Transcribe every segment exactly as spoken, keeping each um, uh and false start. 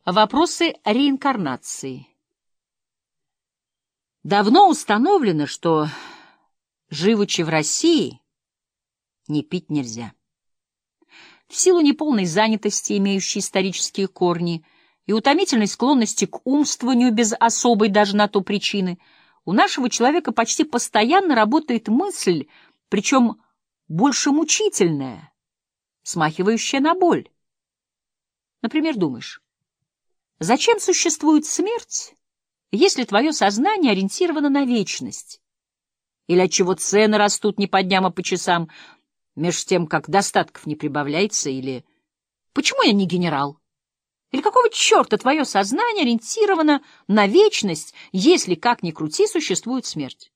Вопросы реинкарнации. Давно установлено, что, живучи в России, не пить нельзя. В силу неполной занятости, имеющей исторические корни, и утомительной склонности к умствованию без особой даже на то причины, у нашего человека почти постоянно работает мысль, причем больше мучительная, смахивающая на боль. Например, думаешь: зачем существует смерть, если твое сознание ориентировано на вечность? Или отчего цены растут не по дням, а по часам, меж тем, как достатков не прибавляется? Или почему я не генерал? Или какого черта твое сознание ориентировано на вечность, если, как ни крути, существует смерть?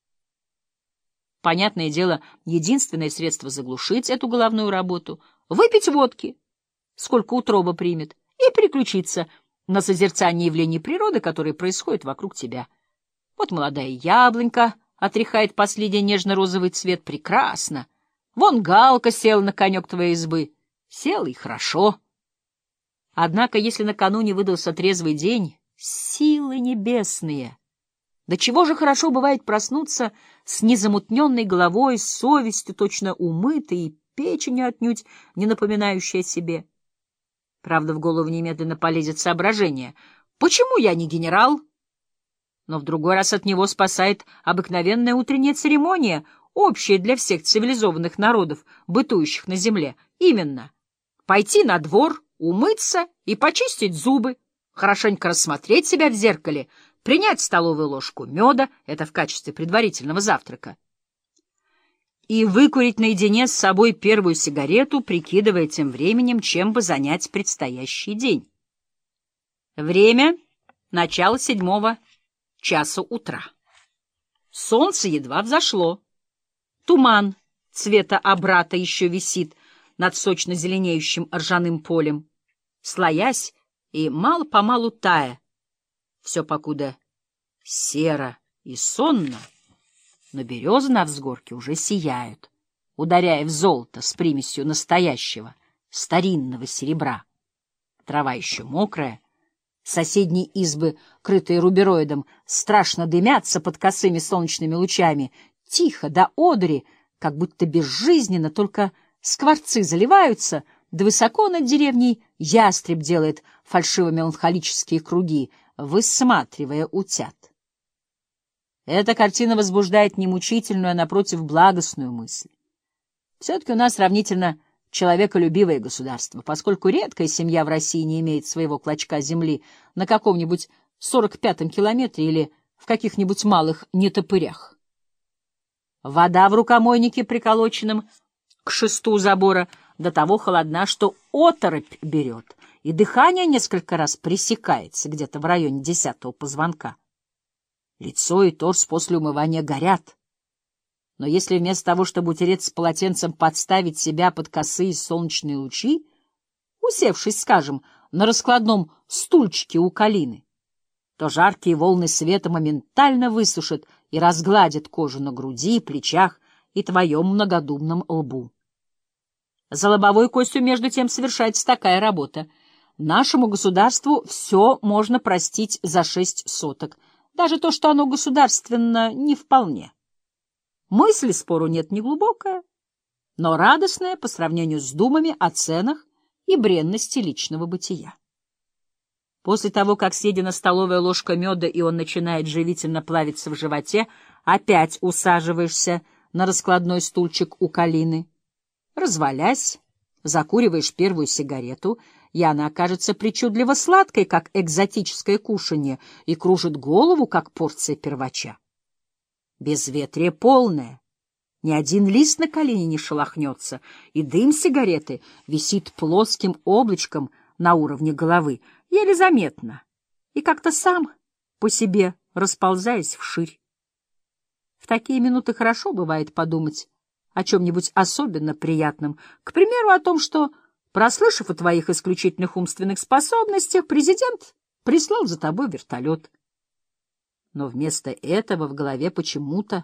Понятное дело, единственное средство заглушить эту головную работу — выпить водки, сколько утроба примет, и переключиться на созерцание явлений природы, которые происходят вокруг тебя. Вот молодая яблонька отряхает последний нежно-розовый цвет. Прекрасно. Вон галка села на конек твоей избы. Села и хорошо. Однако, если накануне выдался трезвый день, силы небесные! До чего же хорошо бывает проснуться с незамутненной головой, с совестью точно умытой и печенью отнюдь не напоминающей о себе. Правда, в голову немедленно полезет соображение: почему я не генерал? Но в другой раз от него спасает обыкновенная утренняя церемония, общая для всех цивилизованных народов, бытующих на земле. Именно: пойти на двор, умыться и почистить зубы, хорошенько рассмотреть себя в зеркале, принять столовую ложку меда, это в качестве предварительного завтрака, и выкурить наедине с собой первую сигарету, прикидывая тем временем, чем бы занять предстоящий день. Время — начало седьмого часа утра. Солнце едва взошло. Туман цвета обрата еще висит над сочно зеленеющим ржаным полем, слоясь и мало-помалу тая. Все покуда серо и сонно, но березы на взгорке уже сияют, ударяя в золото с примесью настоящего старинного серебра. Трава еще мокрая, соседние избы, крытые рубероидом, страшно дымятся под косыми солнечными лучами, тихо, до одури, как будто безжизненно, только скворцы заливаются, да высоко над деревней ястреб делает фальшиво-меланхолические круги, высматривая утят. Эта картина возбуждает не мучительную, а, напротив, благостную мысль. Все-таки у нас сравнительно человеколюбивое государство, поскольку редкая семья в России не имеет своего клочка земли на каком-нибудь сорок пятом километре или в каких-нибудь малых нетопырях. Вода в рукомойнике, приколоченном к шесту забора, до того холодна, что оторопь берет, и дыхание несколько раз пресекается где-то в районе десятого позвонка. Лицо и торс после умывания горят. Но если вместо того, чтобы утереться полотенцем, подставить себя под косые солнечные лучи, усевшись, скажем, на раскладном стульчике у калины, то жаркие волны света моментально высушат и разгладят кожу на груди, плечах и твоем многодумном лбу. За лобовой костью, между тем, совершается такая работа. Нашему государству все можно простить за шесть соток, даже то, что оно государственно не вполне. Мысли, спору нет, не глубокая, но радостная по сравнению с думами о ценах и бренности личного бытия. После того, как съедена столовая ложка меда, и он начинает живительно плавиться в животе, опять усаживаешься на раскладной стульчик у калины. Развалясь, закуриваешь первую сигарету, и она кажется причудливо сладкой, как экзотическое кушанье, и кружит голову, как порция первача. Безветрие полное, ни один лист на калине не шелохнется, и дым сигареты висит плоским облачком на уровне головы, еле заметно, и как-то сам по себе расползаясь вширь. В такие минуты хорошо бывает подумать о чем-нибудь особенно приятном, к примеру, о том, что, прослышав о твоих исключительных умственных способностях, президент прислал за тобой вертолет. Но вместо этого в голове почему-то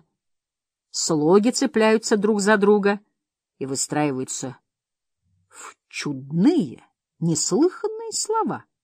слоги цепляются друг за друга и выстраиваются в чудные, неслыханные слова.